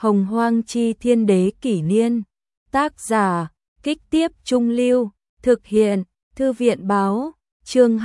Hồng Hoang Chi Thiên Đế Kỷ Niên. Tác giả, Kích Tiếp Trung Lưu. Thực hiện, Thư viện Báo. Chương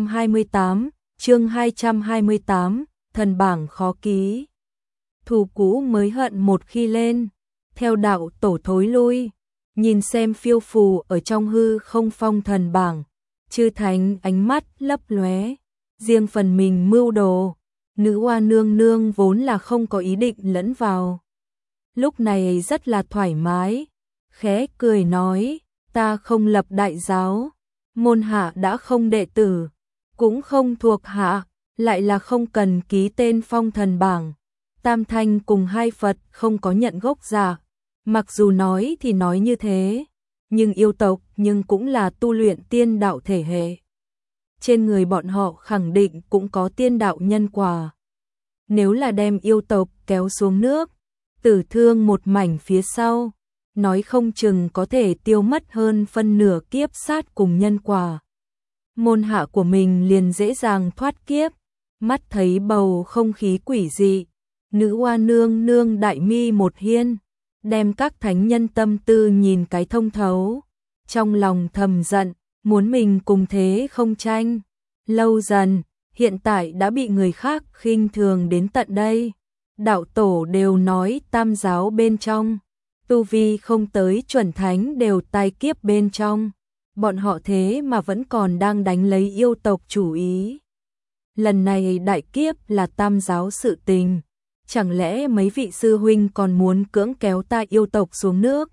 228, thần bảng khó ký. Thù cũ mới hận một khi lên, theo đạo tổ thối lui. Nhìn xem phiêu phù ở trong hư không phong thần bảng, chư thánh ánh mắt lấp lóe, riêng phần mình mưu đồ. Nữ Hoa nương nương vốn là không có ý định lẫn vào, lúc này rất là thoải mái, khẽ cười nói, ta không lập đại giáo, môn hạ đã không đệ tử, cũng không thuộc hạ, lại là không cần ký tên phong thần bảng. Tam Thanh cùng hai Phật không có nhận gốc giả, mặc dù nói thì nói như thế, nhưng yêu tộc nhưng cũng là tu luyện tiên đạo thể hệ. Trên người bọn họ khẳng định cũng có tiên đạo nhân quả. Nếu là đem yêu tộc kéo xuống nước, tử thương một mảnh phía sau, nói không chừng có thể tiêu mất hơn phân nửa kiếp sát cùng nhân quả. Môn hạ của mình liền dễ dàng thoát kiếp. Mắt thấy bầu không khí quỷ dị, Nữ Hoa nương nương đại mi một hiên, đem các thánh nhân tâm tư nhìn cái thông thấu, trong lòng thầm giận, muốn mình cùng thế không tranh. Lâu dần, hiện tại đã bị người khác khinh thường đến tận đây. Đạo tổ đều nói tam giáo bên trong, tu vi không tới chuẩn thánh đều tai kiếp bên trong. Bọn họ thế mà vẫn còn đang đánh lấy yêu tộc chủ ý. Lần này đại kiếp là tam giáo sự tình, chẳng lẽ mấy vị sư huynh còn muốn cưỡng kéo ta yêu tộc xuống nước?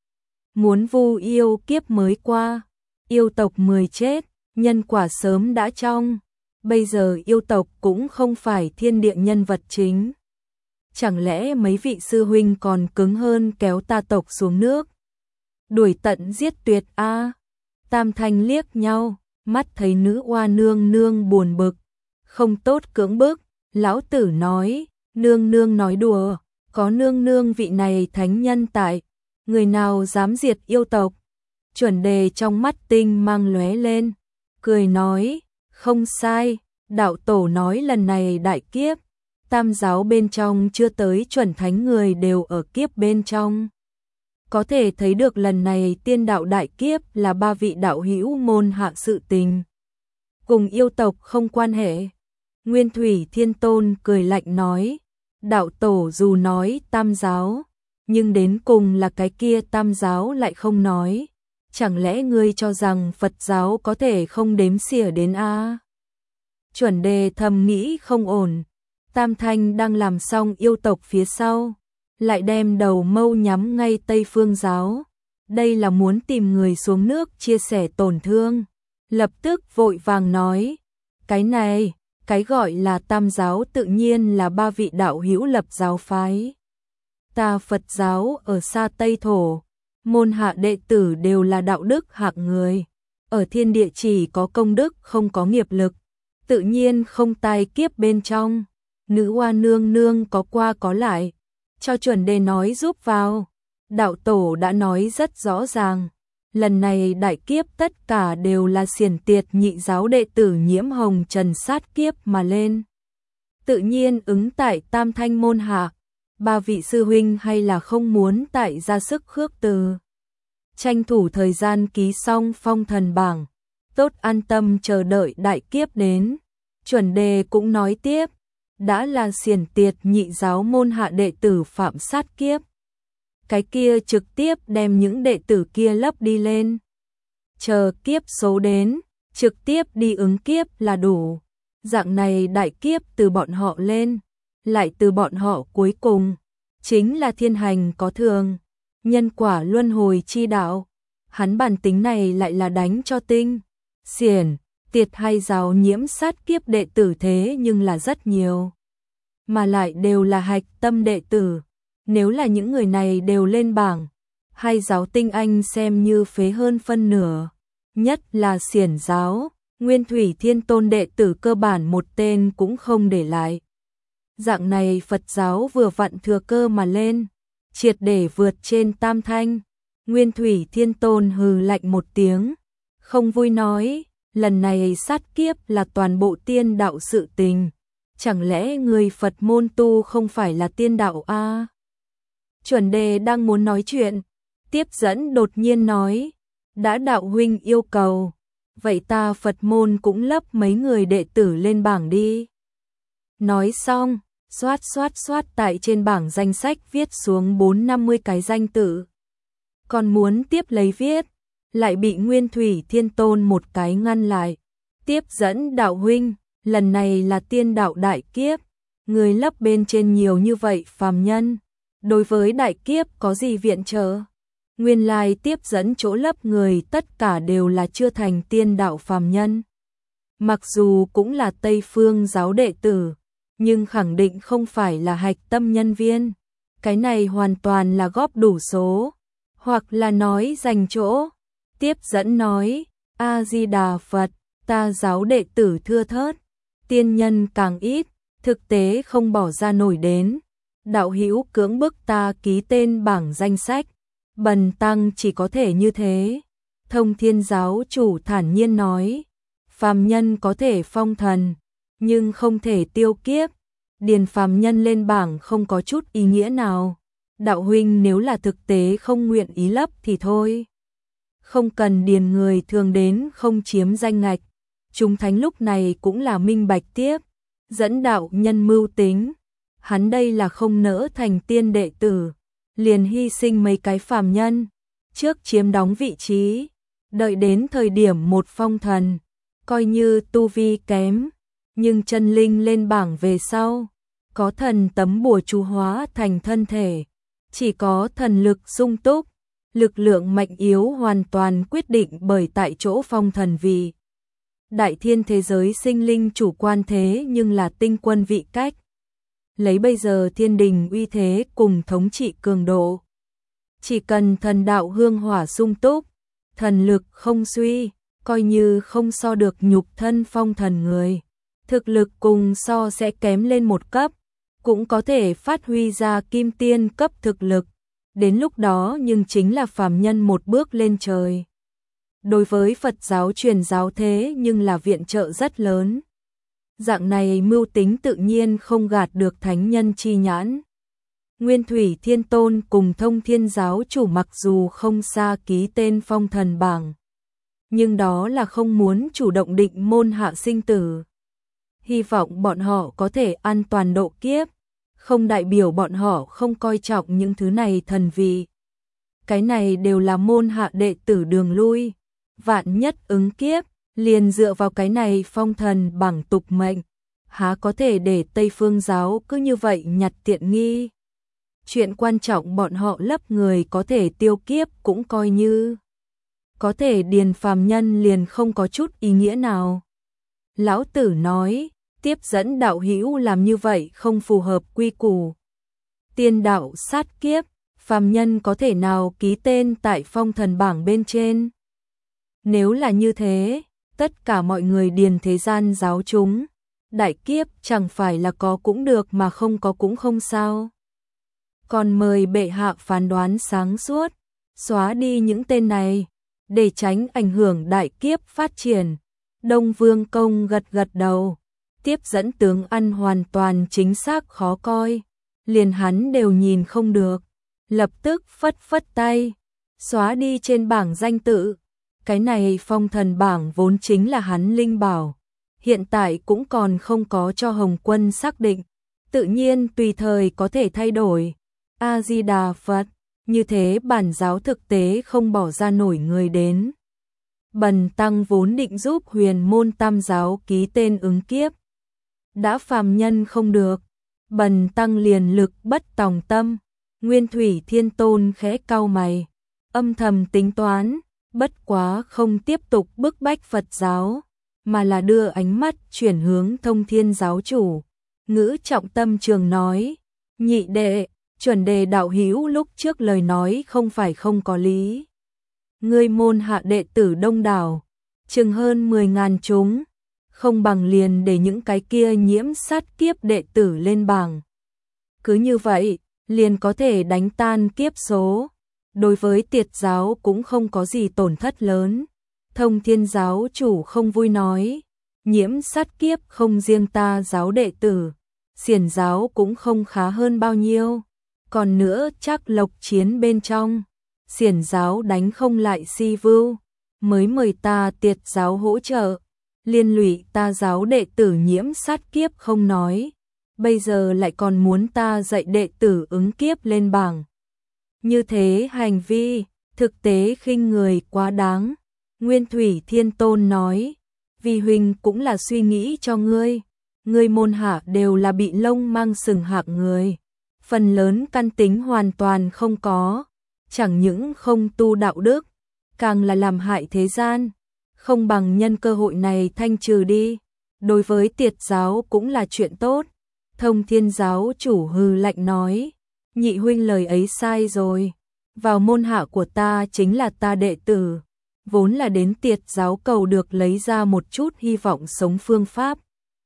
Muốn vu yêu kiếp mới qua, yêu tộc 10 chết, nhân quả sớm đã trong, bây giờ yêu tộc cũng không phải thiên địa nhân vật chính. Chẳng lẽ mấy vị sư huynh còn cứng hơn kéo ta tộc xuống nước? Đuổi tận giết tuyệt a. Tam Thanh liếc nhau, mắt thấy Nữ Hoa nương nương buồn bực, không tốt cưỡng bức, lão tử nói, nương nương nói đùa, có nương nương vị này thánh nhân tại, người nào dám diệt yêu tộc? Chuẩn Đề trong mắt tinh mang lóe lên, cười nói, không sai, đạo tổ nói lần này đại kiếp, tam giáo bên trong chưa tới chuẩn thánh người đều ở kiếp bên trong. Có thể thấy được lần này tiên đạo đại kiếp là ba vị đạo hữu môn hạ sự tình, cùng yêu tộc không quan hệ. Nguyên Thủy Thiên Tôn cười lạnh nói, đạo tổ dù nói tam giáo, nhưng đến cùng là cái kia tam giáo lại không nói. Chẳng lẽ ngươi cho rằng Phật giáo có thể không đếm xỉa đến a? Chuẩn Đề thầm nghĩ không ổn, Tam Thanh đang làm xong yêu tộc phía sau, lại đem đầu mâu nhắm ngay Tây Phương giáo. Đây là muốn tìm người xuống nước chia sẻ tổn thương. Lập tức vội vàng nói, cái này, cái gọi là tam giáo tự nhiên là ba vị đạo hữu lập giáo phái. Ta Phật giáo ở xa Tây Thổ, môn hạ đệ tử đều là đạo đức hạng người, ở thiên địa chỉ có công đức không có nghiệp lực, tự nhiên không tai kiếp bên trong. Nữ Hoa nương nương có qua có lại, cho Chuẩn Đề nói giúp vào. Đạo tổ đã nói rất rõ ràng, lần này đại kiếp tất cả đều là xiển tiệt nhị giáo đệ tử nhiễm hồng trần sát kiếp mà lên. Tự nhiên ứng tại tam thanh môn hạ, ba vị sư huynh hay là không muốn tại ra sức khước từ. Tranh thủ thời gian ký xong phong thần bảng, tốt an tâm chờ đợi đại kiếp đến. Chuẩn Đề cũng nói tiếp, đã là xiển tiệt nhị giáo môn hạ đệ tử phạm sát kiếp, cái kia trực tiếp đem những đệ tử kia lấp đi lên. Chờ kiếp số đến, trực tiếp đi ứng kiếp là đủ. Dạng này đại kiếp từ bọn họ lên, lại từ bọn họ cuối cùng, chính là thiên hành có thường, nhân quả luân hồi chi đạo. Hắn bản tính này lại là đánh cho tinh, xiển, tiệt hai giáo nhiễm sát kiếp đệ tử thế nhưng là rất nhiều. Mà lại đều là hạch tâm đệ tử. Nếu là những người này đều lên bảng, hai giáo tinh anh xem như phế hơn phân nửa. Nhất là xiển giáo, Nguyên Thủy Thiên Tôn đệ tử cơ bản một tên cũng không để lại. Dạng này Phật giáo vừa vặn thừa cơ mà lên, triệt để vượt trên tam thanh. Nguyên Thủy Thiên Tôn hừ lạnh một tiếng, không vui nói, lần này sát kiếp là toàn bộ tiên đạo sự tình. Chẳng lẽ người Phật môn tu không phải là tiên đạo a? Chuẩn đề đang muốn nói chuyện, tiếp dẫn đột nhiên nói, đã đạo huynh yêu cầu, vậy ta Phật môn cũng lấp mấy người đệ tử lên bảng đi. Nói xong, xoát tại trên bảng danh sách viết xuống 4-50 cái danh tự. Còn muốn tiếp lấy viết, lại bị Nguyên Thủy Thiên Tôn một cái ngăn lại. Tiếp dẫn đạo huynh, lần này là tiên đạo đại kiếp, người lấp bên trên nhiều như vậy phàm nhân, đối với đại kiếp có gì viện trợ? Nguyên lai tiếp dẫn chỗ lấp người tất cả đều là chưa thành tiên đạo phàm nhân. Mặc dù cũng là Tây Phương giáo đệ tử, nhưng khẳng định không phải là hạch tâm nhân viên. Cái này hoàn toàn là góp đủ số, hoặc là nói giành chỗ. Tiếp dẫn nói, A-di-đà Phật, ta giáo đệ tử thưa thớt, tiên nhân càng ít, thực tế không bỏ ra nổi đến. Đạo hữu cưỡng bức ta ký tên bảng danh sách, bần tăng chỉ có thể như thế. Thông Thiên giáo chủ thản nhiên nói, phàm nhân có thể phong thần, nhưng không thể tiêu kiếp. Điền phàm nhân lên bảng không có chút ý nghĩa nào. Đạo huynh nếu là thực tế không nguyện ý lấp thì thôi. Không cần điền người thường đến không chiếm danh ngạch. Chúng thánh lúc này cũng là minh bạch tiếp. Dẫn đạo nhân mưu tính. Hắn đây là không nỡ thành tiên đệ tử. Liền hy sinh mấy cái phàm nhân. Trước chiếm đóng vị trí. Đợi đến thời điểm một phong thần. Coi như tu vi kém. Nhưng chân linh lên bảng về sau. Có thần tấm bùa chú hóa thành thân thể. Chỉ có thần lực sung túc. Lực lượng mạnh yếu hoàn toàn quyết định bởi tại chỗ phong thần vị. Đại thiên thế giới sinh linh chủ quan thế nhưng là tinh quân vị cách. Lấy bây giờ thiên đình uy thế cùng thống trị cường độ. Chỉ cần thần đạo hương hỏa sung túc, thần lực không suy, coi như không so được nhục thân phong thần người. Thực lực cùng so sẽ kém lên một cấp, cũng có thể phát huy ra kim tiên cấp thực lực. Đến lúc đó nhưng chính là phàm nhân một bước lên trời. Đối với Phật giáo truyền giáo thế nhưng là viện trợ rất lớn. Dạng này mưu tính tự nhiên không gạt được thánh nhân chi nhãn. Nguyên Thủy Thiên Tôn cùng Thông Thiên giáo chủ mặc dù không xa ký tên phong thần bảng, nhưng đó là không muốn chủ động định môn hạ sinh tử. Hy vọng bọn họ có thể an toàn độ kiếp, không đại biểu bọn họ không coi trọng những thứ này thần vị. Cái này đều là môn hạ đệ tử đường lui, vạn nhất ứng kiếp, liền dựa vào cái này phong thần bảng tục mệnh, há có thể để Tây Phương giáo cứ như vậy nhặt tiện nghi. Chuyện quan trọng bọn họ lấp người có thể tiêu kiếp cũng coi như. Có thể điền phàm nhân liền không có chút ý nghĩa nào. Lão tử nói, tiếp dẫn đạo hữu làm như vậy không phù hợp quy củ. Tiên đạo sát kiếp, phàm nhân có thể nào ký tên tại phong thần bảng bên trên? Nếu là như thế, tất cả mọi người điền thế gian giáo chúng, đại kiếp chẳng phải là có cũng được mà không có cũng không sao. Còn mời bệ hạ phán đoán sáng suốt, xóa đi những tên này, để tránh ảnh hưởng đại kiếp phát triển. Đông Vương Công gật gật đầu, tiếp dẫn tướng ăn hoàn toàn chính xác khó coi, liền hắn đều nhìn không được, lập tức phất phất tay, xóa đi trên bảng danh tự. Cái này phong thần bảng vốn chính là hắn linh bảo, hiện tại cũng còn không có cho Hồng Quân xác định, tự nhiên tùy thời có thể thay đổi. A-di-đà Phật, như thế bản giáo thực tế không bỏ ra nổi người đến. Bần tăng vốn định giúp huyền môn tam giáo ký tên ứng kiếp. Đã phàm nhân không được, bần tăng liền lực bất tòng tâm. Nguyên Thủy Thiên Tôn khẽ cau mày, âm thầm tính toán, bất quá không tiếp tục bức bách Phật giáo, mà là đưa ánh mắt chuyển hướng Thông Thiên giáo chủ. Ngữ trọng tâm trường nói, nhị đệ, chuẩn đề đạo hữu lúc trước lời nói không phải không có lý. Ngươi môn hạ đệ tử đông đảo, chừng hơn 10.000 chúng, không bằng liền để những cái kia nhiễm sát kiếp đệ tử lên bảng. Cứ như vậy, liền có thể đánh tan kiếp số. Đối với tiệt giáo cũng không có gì tổn thất lớn. Thông Thiên giáo chủ không vui nói, nhiễm sát kiếp không riêng ta giáo đệ tử, xiển giáo cũng không khá hơn bao nhiêu. Còn nữa chắc lộc chiến bên trong, xiển giáo đánh không lại Si Vưu, mới mời ta Tiệt giáo hỗ trợ, liên lụy ta giáo đệ tử nhiễm sát kiếp không nói, bây giờ lại còn muốn ta dạy đệ tử ứng kiếp lên bảng. Như thế hành vi, thực tế khinh người quá đáng. Nguyên Thủy Thiên Tôn nói, vì huynh cũng là suy nghĩ cho ngươi, ngươi môn hạ đều là bị lông mang sừng hạng người, phần lớn căn tính hoàn toàn không có, chẳng những không tu đạo đức, càng là làm hại thế gian, không bằng nhân cơ hội này thanh trừ đi, đối với Tiệt giáo cũng là chuyện tốt. Thông Thiên giáo chủ hừ lạnh nói, nhị huynh lời ấy sai rồi, vào môn hạ của ta chính là ta đệ tử, vốn là đến Tiệt giáo cầu được lấy ra một chút hy vọng sống phương pháp.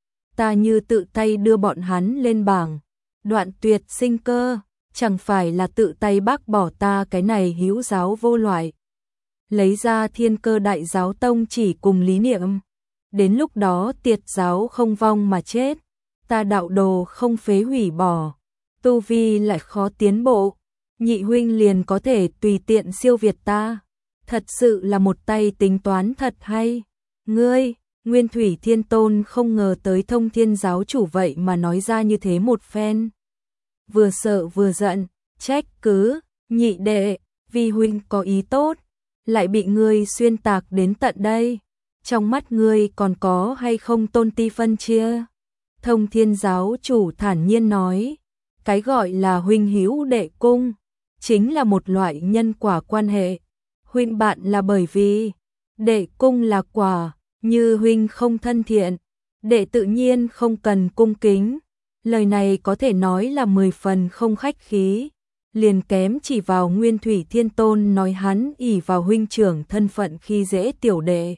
Ta như tự tay đưa bọn hắn lên bảng, đoạn tuyệt sinh cơ, chẳng phải là tự tay bác bỏ ta cái này hữu giáo vô loại. Lấy ra Thiên Cơ Đại Giáo Tông chỉ cùng lý niệm, đến lúc đó Tiệt giáo không vong mà chết, ta đạo đồ không phế hủy bỏ, tu vi lại khó tiến bộ, nhị huynh liền có thể tùy tiện siêu việt ta, thật sự là một tay tính toán thật hay. Ngươi, Nguyên Thủy Thiên Tôn không ngờ tới Thông Thiên giáo chủ vậy mà nói ra như thế một phen. Vừa sợ vừa giận, trách cứ, nhị đệ, vì huynh có ý tốt, lại bị ngươi xuyên tạc đến tận đây, trong mắt ngươi còn có hay không tôn ti phân chia? Thông Thiên giáo chủ thản nhiên nói, cái gọi là huynh hữu đệ cung, chính là một loại nhân quả quan hệ, huynh bạn là bởi vì, đệ cung là quả, như huynh không thân thiện, đệ tự nhiên không cần cung kính, lời này có thể nói là 10 phần không khách khí. Liền kém chỉ vào Nguyên Thủy Thiên Tôn nói hắn ỷ vào huynh trưởng thân phận khi dễ tiểu đệ.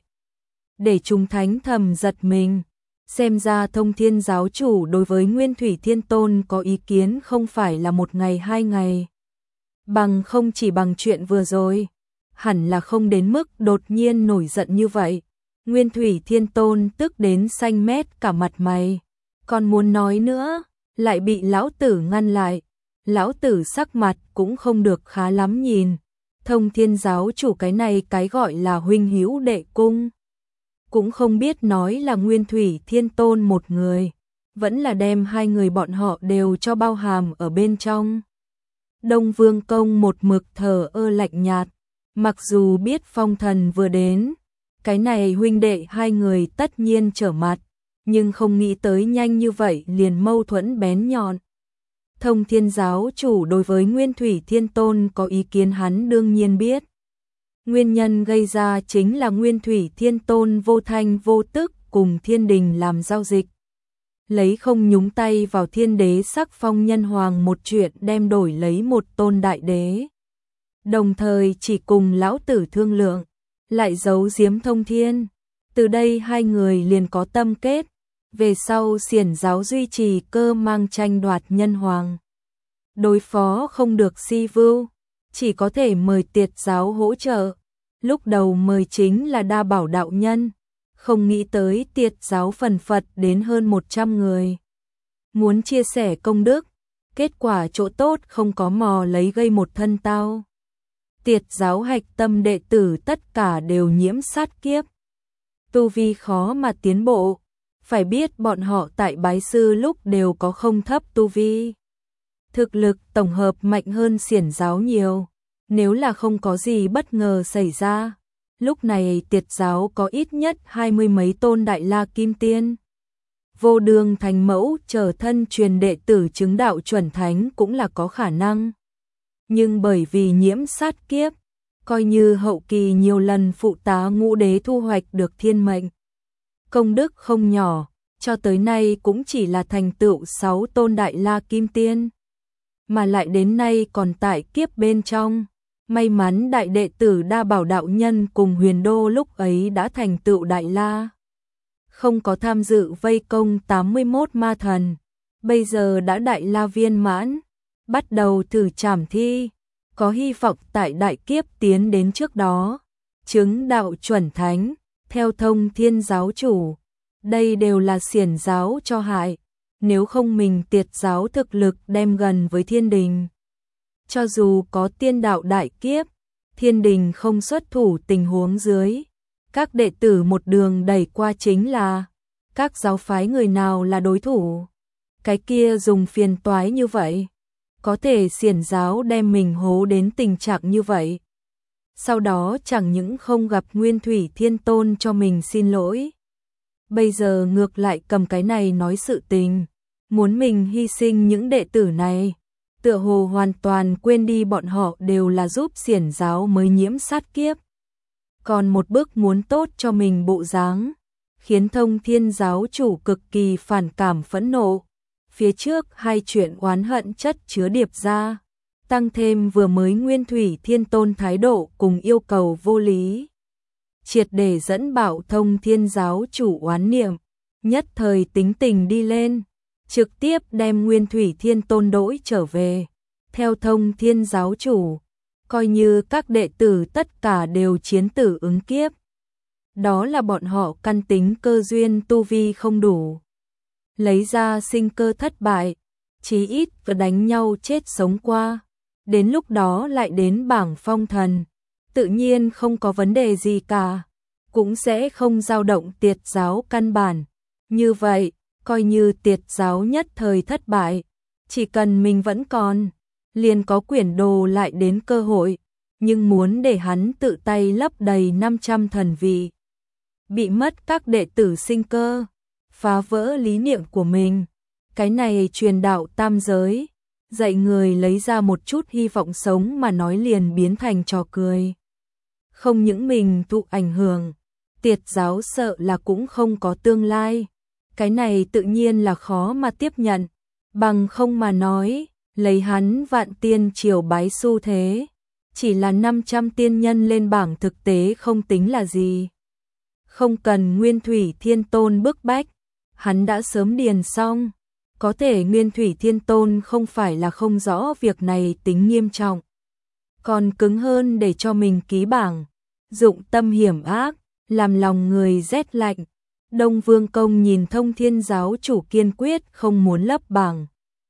Để chúng thánh thầm giật mình, xem ra Thông Thiên giáo chủ đối với Nguyên Thủy Thiên Tôn có ý kiến không phải là một ngày hai ngày. Bằng không chỉ bằng chuyện vừa rồi, hẳn là không đến mức đột nhiên nổi giận như vậy. Nguyên Thủy Thiên Tôn tức đến xanh mét cả mặt mày, còn muốn nói nữa, lại bị lão tử ngăn lại. Lão tử sắc mặt cũng không được khá lắm nhìn, Thông Thiên giáo chủ cái này cái gọi là huynh hữu đệ cung, cũng không biết nói là Nguyên Thủy Thiên Tôn một người, vẫn là đem hai người bọn họ đều cho bao hàm ở bên trong. Đông Vương Công một mực thờ ơ lạnh nhạt, mặc dù biết phong thần vừa đến, cái này huynh đệ hai người tất nhiên trở mặt, nhưng không nghĩ tới nhanh như vậy liền mâu thuẫn bén nhọn. Thông Thiên giáo chủ đối với Nguyên Thủy Thiên Tôn có ý kiến hắn đương nhiên biết. Nguyên nhân gây ra chính là Nguyên Thủy Thiên Tôn vô thanh vô tức cùng thiên đình làm giao dịch. Lấy không nhúng tay vào thiên đế sắc phong nhân hoàng một chuyện đem đổi lấy một tôn đại đế. Đồng thời chỉ cùng lão tử thương lượng, lại giấu giếm Thông Thiên. Từ đây hai người liền có tâm kết. Về sau xiển giáo duy trì cơ mang tranh đoạt nhân hoàng. Đối phó không được Si Vưu, chỉ có thể mời Tiệt giáo hỗ trợ. Lúc đầu mời chính là Đa Bảo đạo nhân, không nghĩ tới Tiệt giáo phần phật đến hơn 100 người. Muốn chia sẻ công đức, kết quả chỗ tốt không có mò lấy gây một thân tao. Tiệt giáo hạch tâm đệ tử tất cả đều nhiễm sát kiếp. Tu vi khó mà tiến bộ. Phải biết bọn họ tại bái sư lúc đều có không thấp tu vi. Thực lực tổng hợp mạnh hơn xiển giáo nhiều. Nếu là không có gì bất ngờ xảy ra, lúc này Tiệt giáo có ít nhất 20 mấy tôn đại la kim tiên. Vô đường thành mẫu trở thân truyền đệ tử chứng đạo chuẩn thánh cũng là có khả năng. Nhưng bởi vì nhiễm sát kiếp, coi như hậu kỳ nhiều lần phụ tá ngũ đế thu hoạch được thiên mệnh. Công đức không nhỏ, cho tới nay cũng chỉ là thành tựu 6 tôn đại la kim tiên. Mà lại đến nay còn tại kiếp bên trong, may mắn đại đệ tử Đa Bảo đạo nhân cùng Huyền Đô lúc ấy đã thành tựu đại la. Không có tham dự vây công 81 ma thần, bây giờ đã đại la viên mãn, bắt đầu thử trảm thi, có hy vọng tại đại kiếp tiến đến trước đó, chứng đạo chuẩn thánh, theo Thông Thiên giáo chủ. Đây đều là xiển giáo cho hại, nếu không mình Tiệt giáo thực lực đem gần với thiên đình. cho dù có tiên đạo đại kiếp, thiên đình không xuất thủ tình huống dưới, các đệ tử một đường đẩy qua chính là các giáo phái người nào là đối thủ. Cái kia dùng phiền toái như vậy, có thể xiển giáo đem mình hố đến tình trạng như vậy. Sau đó chẳng những không gặp Nguyên Thủy Thiên Tôn cho mình xin lỗi, bây giờ ngược lại cầm cái này nói sự tình, muốn mình hy sinh những đệ tử này, tựa hồ hoàn toàn quên đi bọn họ đều là giúp xiển giáo mới nhiễm sát kiếp. Còn một bước muốn tốt cho mình bộ dáng, khiến Thông Thiên giáo chủ cực kỳ phản cảm phẫn nộ. Phía trước hai chuyện oán hận chất chứa điệp ra, tăng thêm vừa mới Nguyên Thủy Thiên Tôn thái độ cùng yêu cầu vô lý, triệt để dẫn bảo Thông Thiên giáo chủ oán niệm, nhất thời tính tình đi lên, trực tiếp đem Nguyên Thủy Thiên Tôn đổi trở về. Theo Thông Thiên giáo chủ, coi như các đệ tử tất cả đều chiến tử ứng kiếp. Đó là bọn họ căn tính cơ duyên tu vi không đủ. Lấy ra sinh cơ thất bại, chí ít và đánh nhau chết sống qua. Đến lúc đó lại đến bảng phong thần, tự nhiên không có vấn đề gì cả, cũng sẽ không dao động tiệt giáo căn bản. Như vậy, coi như tiệt giáo nhất thời thất bại, chỉ cần mình vẫn còn, liền có quyển đồ lại đến cơ hội, nhưng muốn để hắn tự tay lấp đầy 500 thần vị, bị mất các đệ tử sinh cơ, phá vỡ lý niệm của mình, cái này truyền đạo tam giới, dạy người lấy ra một chút hy vọng sống mà nói liền biến thành trò cười. Không những mình thụ ảnh hưởng, tiệt giáo sợ là cũng không có tương lai, cái này tự nhiên là khó mà tiếp nhận, bằng không mà nói, lấy hắn vạn tiên triều bái xu thế, chỉ là 500 tiên nhân lên bảng thực tế không tính là gì. Không cần Nguyên Thủy Thiên Tôn bức bách, hắn đã sớm điền xong, có thể Nguyên Thủy Thiên Tôn không phải là không rõ việc này tính nghiêm trọng, còn cứng hơn để cho mình ký bảng, dụng tâm hiểm ác, làm lòng người rét lạnh. Đông Vương Công nhìn Thông Thiên giáo chủ kiên quyết không muốn lấp bảng,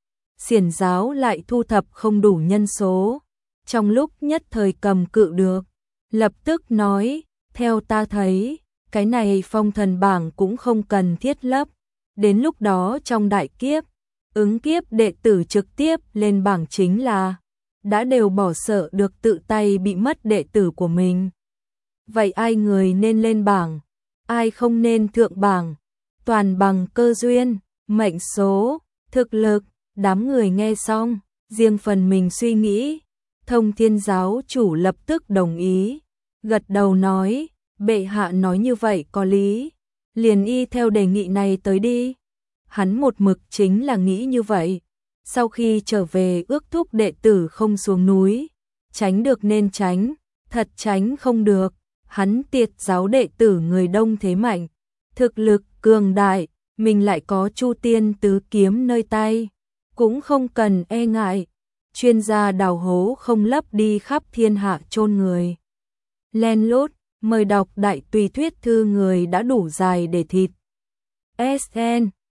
xiển giáo lại thu thập không đủ nhân số, trong lúc nhất thời cầm cự được, lập tức nói, theo ta thấy, cái này phong thần bảng cũng không cần thiết lấp, đến lúc đó trong đại kiếp, ứng kiếp đệ tử trực tiếp lên bảng chính là, đã đều bỏ sợ được tự tay bị mất đệ tử của mình. Vậy ai người nên lên bảng, ai không nên thượng bảng, toàn bằng cơ duyên, mệnh số, thực lực. Đám người nghe xong, riêng phần mình suy nghĩ, Thông Thiên giáo chủ lập tức đồng ý, gật đầu nói, bệ hạ nói như vậy có lý, liền y theo đề nghị này tới đi. Hắn một mực chính là nghĩ như vậy, sau khi trở về ước thúc đệ tử không xuống núi, tránh được nên tránh, thật tránh không được, hắn tiệt giáo đệ tử người đông thế mạnh, thực lực cường đại, mình lại có Chu Tiên tứ kiếm nơi tay, cũng không cần e ngại, chuyên gia đào hố không lấp đi khắp thiên hạ chôn người. Len lút, mời đọc đại tùy thuyết thư người đã đủ dài để thịt. SN